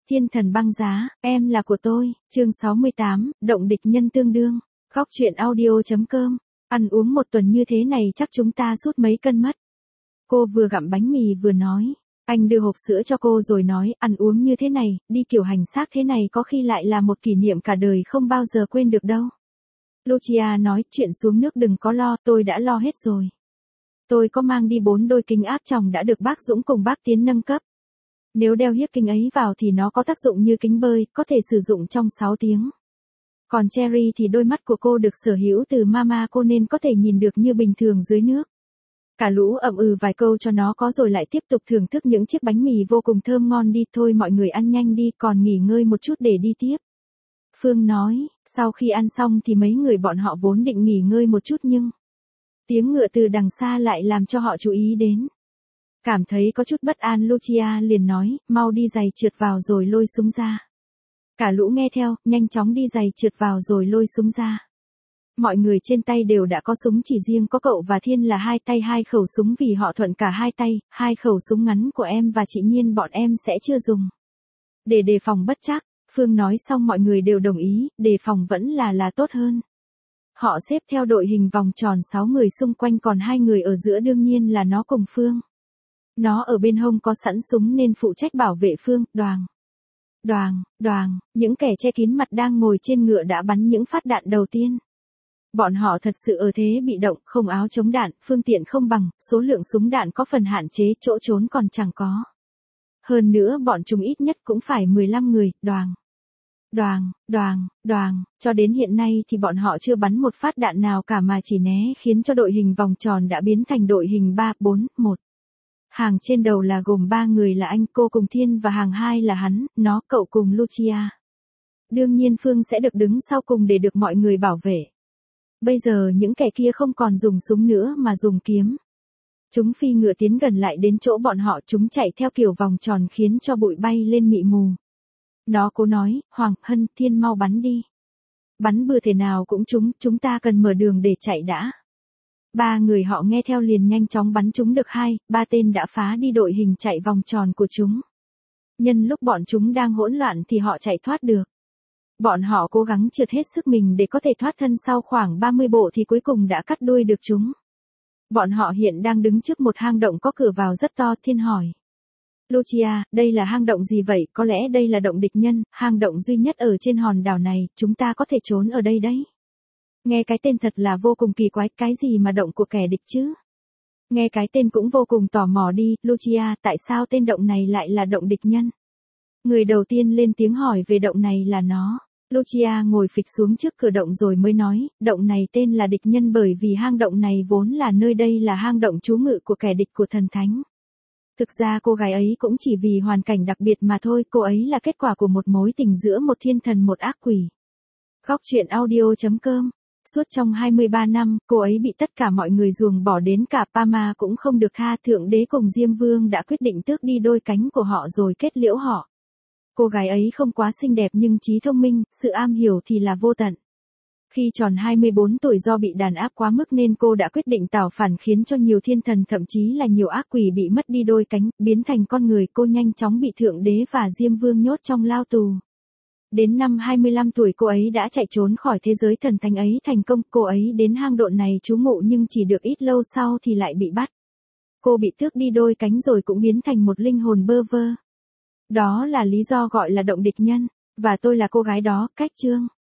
Thiên thần băng giá, em là của tôi, chương 68, động địch nhân tương đương. Khóc chuyện audio.com. Ăn uống một tuần như thế này chắc chúng ta sút mấy cân mất. Cô vừa gặm bánh mì vừa nói. Anh đưa hộp sữa cho cô rồi nói, ăn uống như thế này, đi kiểu hành xác thế này có khi lại là một kỷ niệm cả đời không bao giờ quên được đâu. Lucia nói, chuyện xuống nước đừng có lo, tôi đã lo hết rồi. Tôi có mang đi 4 đôi kính áp tròng đã được bác Dũng cùng bác Tiến nâng cấp. Nếu đeo hiếc kính ấy vào thì nó có tác dụng như kính bơi, có thể sử dụng trong 6 tiếng. Còn Cherry thì đôi mắt của cô được sở hữu từ mama cô nên có thể nhìn được như bình thường dưới nước. Cả lũ ậm ừ vài câu cho nó có rồi lại tiếp tục thưởng thức những chiếc bánh mì vô cùng thơm ngon đi. Thôi mọi người ăn nhanh đi, còn nghỉ ngơi một chút để đi tiếp. Phương nói, sau khi ăn xong thì mấy người bọn họ vốn định nghỉ ngơi một chút nhưng tiếng ngựa từ đằng xa lại làm cho họ chú ý đến. Cảm thấy có chút bất an Lucia liền nói, mau đi giày trượt vào rồi lôi súng ra. Cả lũ nghe theo, nhanh chóng đi giày trượt vào rồi lôi súng ra. Mọi người trên tay đều đã có súng, chỉ riêng có cậu và Thiên là hai tay 2 khẩu súng vì họ thuận cả hai tay. 2 khẩu súng ngắn của em và chị Nhiên bọn em sẽ chưa dùng. Để đề phòng bất trắc, Phương nói xong mọi người đều đồng ý, đề phòng vẫn là tốt hơn. Họ xếp theo đội hình vòng tròn 6 người xung quanh còn 2 người ở giữa đương nhiên là nó cùng Phương. Nó ở bên hông có sẵn súng nên phụ trách bảo vệ Phương. Đoàng, những kẻ che kín mặt đang ngồi trên ngựa đã bắn những phát đạn đầu tiên. Bọn họ thật sự ở thế bị động, không áo chống đạn, phương tiện không bằng, số lượng súng đạn có phần hạn chế, chỗ trốn còn chẳng có. Hơn nữa bọn chúng ít nhất cũng phải 15 người. Đoàng, cho đến hiện nay thì bọn họ chưa bắn một phát đạn nào cả mà chỉ né khiến cho đội hình vòng tròn đã biến thành đội hình 3-4-1. Hàng trên đầu là gồm 3 người là anh, cô cùng Thiên và hàng 2 là hắn, nó, cậu cùng Lucia. Đương nhiên Phương sẽ được đứng sau cùng để được mọi người bảo vệ. Bây giờ những kẻ kia không còn dùng súng nữa mà dùng kiếm. Chúng phi ngựa tiến gần lại đến chỗ bọn họ, chúng chạy theo kiểu vòng tròn khiến cho bụi bay lên mị mù. Nó cố nói, Hoàng, Hân, Thiên mau bắn đi. Bắn bừa thể nào cũng trúng, chúng ta cần mở đường để chạy đã. 3 người họ nghe theo liền nhanh chóng bắn chúng được 2-3 tên đã phá đi đội hình chạy vòng tròn của chúng. Nhân lúc bọn chúng đang hỗn loạn thì họ chạy thoát được. Bọn họ cố gắng trượt hết sức mình để có thể thoát thân, sau khoảng 30 bộ thì cuối cùng đã cắt đuôi được chúng. Bọn họ hiện đang đứng trước một hang động có cửa vào rất to. Thiên hỏi. Lucia, đây là hang động gì vậy? Có lẽ đây là động địch nhân, hang động duy nhất ở trên hòn đảo này, chúng ta có thể trốn ở đây đấy. Nghe cái tên thật là vô cùng kỳ quái, cái gì mà động của kẻ địch chứ? Nghe cái tên cũng vô cùng tò mò đi, Lucia, tại sao tên động này lại là động địch nhân? Người đầu tiên lên tiếng hỏi về động này là nó. Lucia ngồi phịch xuống trước cửa động rồi mới nói, động này tên là địch nhân bởi vì hang động này vốn là nơi đây là hang động trú ngụ của kẻ địch của thần thánh. Thực ra cô gái ấy cũng chỉ vì hoàn cảnh đặc biệt mà thôi, cô ấy là kết quả của một mối tình giữa một thiên thần một ác quỷ. Khóc chuyện audio.com. Suốt trong 23 năm, cô ấy bị tất cả mọi người ruồng bỏ, đến cả Pama cũng không được tha. Thượng đế cùng Diêm Vương đã quyết định tước đi đôi cánh của họ rồi kết liễu họ. Cô gái ấy không quá xinh đẹp nhưng trí thông minh, sự am hiểu thì là vô tận. Khi tròn 24 tuổi do bị đàn áp quá mức nên cô đã quyết định tảo phản khiến cho nhiều thiên thần thậm chí là nhiều ác quỷ bị mất đi đôi cánh, biến thành con người. Cô nhanh chóng bị Thượng đế và Diêm Vương nhốt trong lao tù. Đến năm 25 tuổi cô ấy đã chạy trốn khỏi thế giới thần thánh ấy thành công. Cô ấy đến hang động này trú ngụ nhưng chỉ được ít lâu sau thì lại bị bắt. Cô bị tước đi đôi cánh rồi cũng biến thành một linh hồn bơ vơ. Đó là lý do gọi là động địch nhân. Và tôi là cô gái đó. Cách chương.